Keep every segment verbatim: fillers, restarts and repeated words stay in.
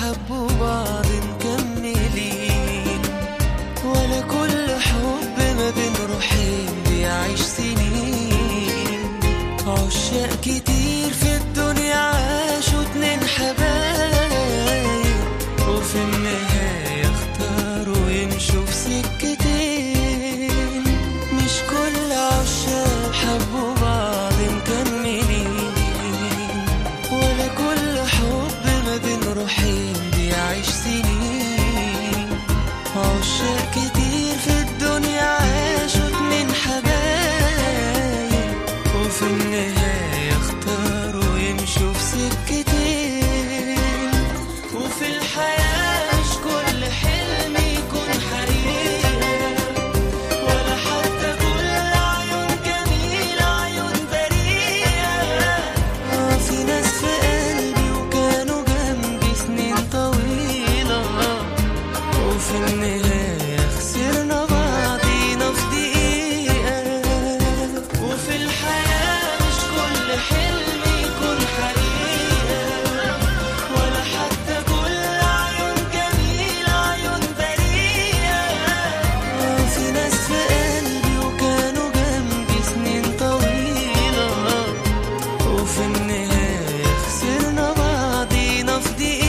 حبوا بعض مكملين، ولا كل حب ما بين روحين بيعيش سنين. عشاق كتير في الدنيا عاشوا اتنين حبايب، وفي النهاية اختاروا يمشوا في سكتين. مش كل عشاق حبوا بعض مكملين، ولا كل حب ما بين روحين بيعيش سنين. عشاق كتير في الدنيا عاشوا اتنين حبايب، وفي النهاية اختاروا يمشوا في سكتين. وفي الحياة مش كل حلم يكون حقيقة، ولا حتى كل عيون جميلة عيون بريئة. آه في ناس في قلبي وكانوا جنبي سنين طويلة، وفي النهاية خسرنا بعضينا في دقيقة. وفي الحياة مش كل حلم يكون حقيقة، ولا حتى كل عيون جميلة عيون بريئة. آه في ناس في قلبي وكانوا جنبي سنين طويلة، وفي النهاية خسرنا بعضينا في دقيقة.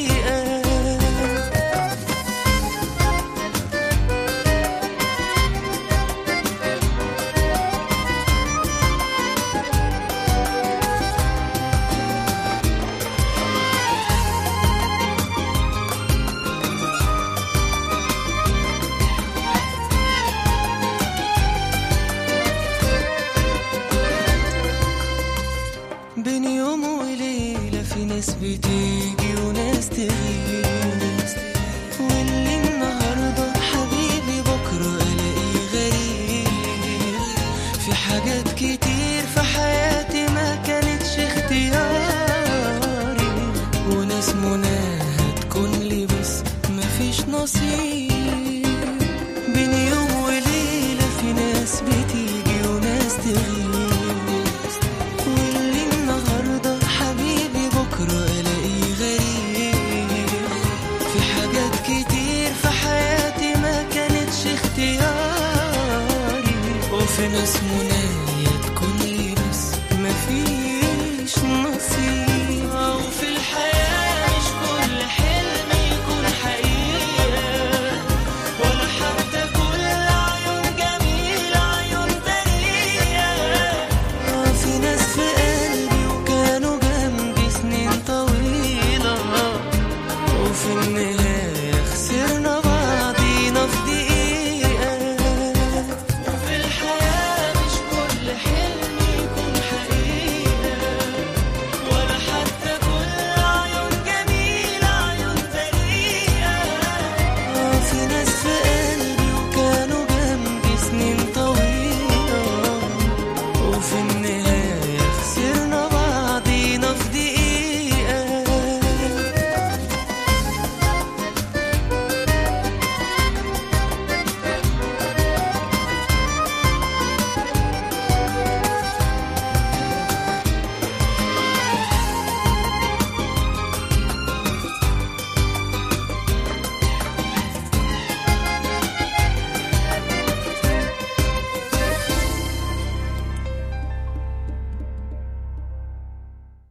بين يوم وليلة في ناس بتيجي وناس تغيب، واللي النهاردة حبيبي بكرة ألاقيه غريب. في حاجات كتير في حياتي ما كانتش اختياري، وناس مناها تكون لي بس مفيش نصيب. بين يوم وليلة في ناس بتيجي وناس تغيب، واللي النهاردة حبيبي بكرة ألاقيه غريب. في حاجات كتير في حياتي ما كانتش اختياري، وفي ناس مناها